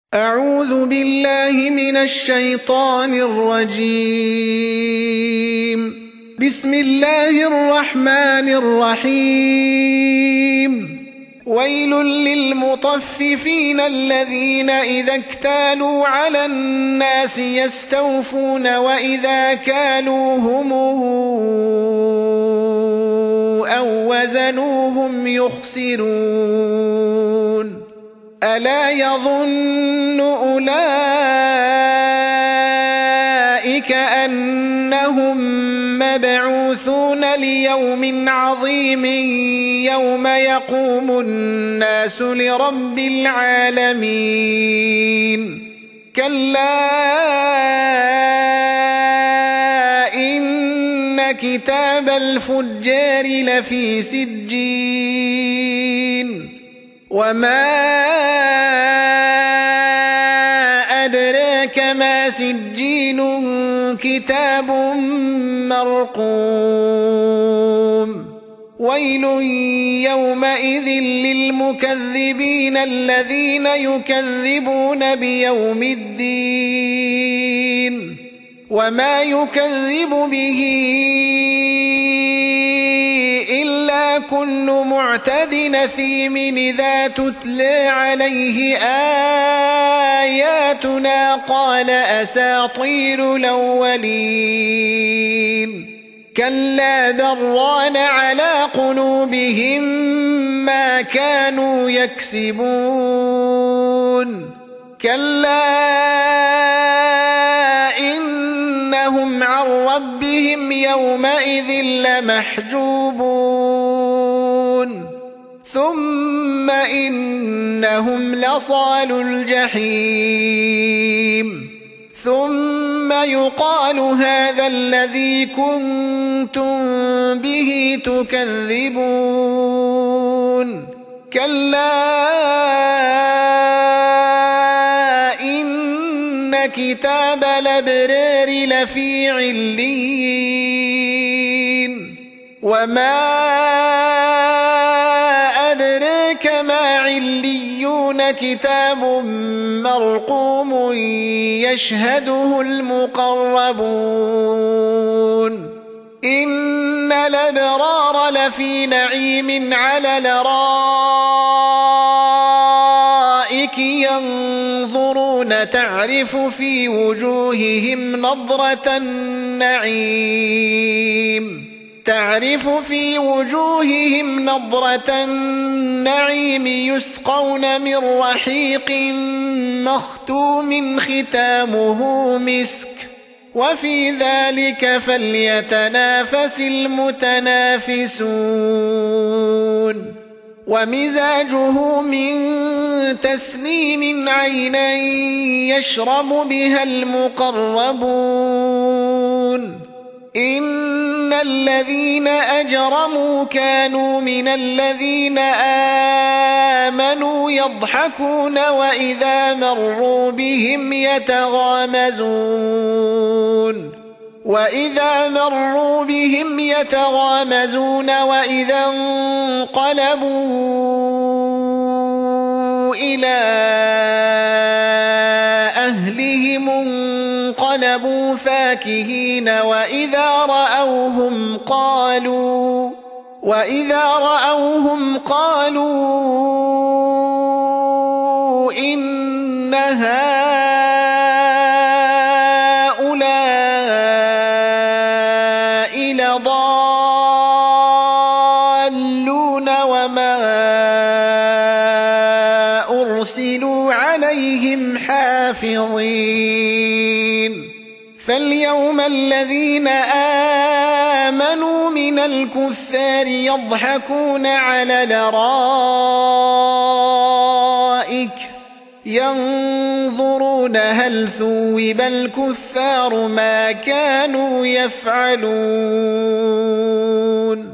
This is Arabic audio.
أعوذ بالله من الشيطان الرجيم. بسم الله الرحمن الرحيم. ويل للمطففين الذين إذا اكتالوا على الناس يستوفون وإذا كالوهم أو وزنوهم يخسرون. ألا يظن أولئك أنهم مبعوثون ليوم عظيم يوم يقوم الناس لرب العالمين. كلا إن كتاب الفجار لفي سجين. وما أدراك ما سجين كتاب مرقوم. ويل يومئذ للمكذبين الذين يكذبون بيوم الدين. وما يكذب به إلا كل معتد نثيم إذا تتلى عليه آياتنا قال أساطير الأولين. كلا بران على قلوبهم ما كانوا يكسبون. كلا إنهم عن ربهم يومئذ لمحجوبون. ثم إنهم لصالو الجحيم. ثم يقال هذا الذي كنتم به تكذبون. كلا إن كتاب الأبرار لفي عليين. وما أدراك ما عليون كتاب مرقوم يشهده المقربون. إن الأبرار لفي نعيم على الأرائك ينظرون تعرف في وجوههم نضرة النعيم. تعرف في وجوههم نضرة النعيم يسقون من رحيق مختوم ختامه مسك وفي ذلك فليتنافس المتنافسون. ومزاجه من تسنيم عينا يشرب بها المقربون. إن الذين أجرموا كانوا من الذين آمنوا يضحكون وإذا مروا بهم يتغامزون وإذا انقلبوا إلى أهلهم انقلبوا فاكهين وإذا رأوهم قالوا إن هؤلاء لضالون وما أرسلوا عليهم حافظين. فاليوم الذين آمنوا من الكفار يضحكون على الأرائك ينظرون هل ثوب الكفار ما كانوا يفعلون.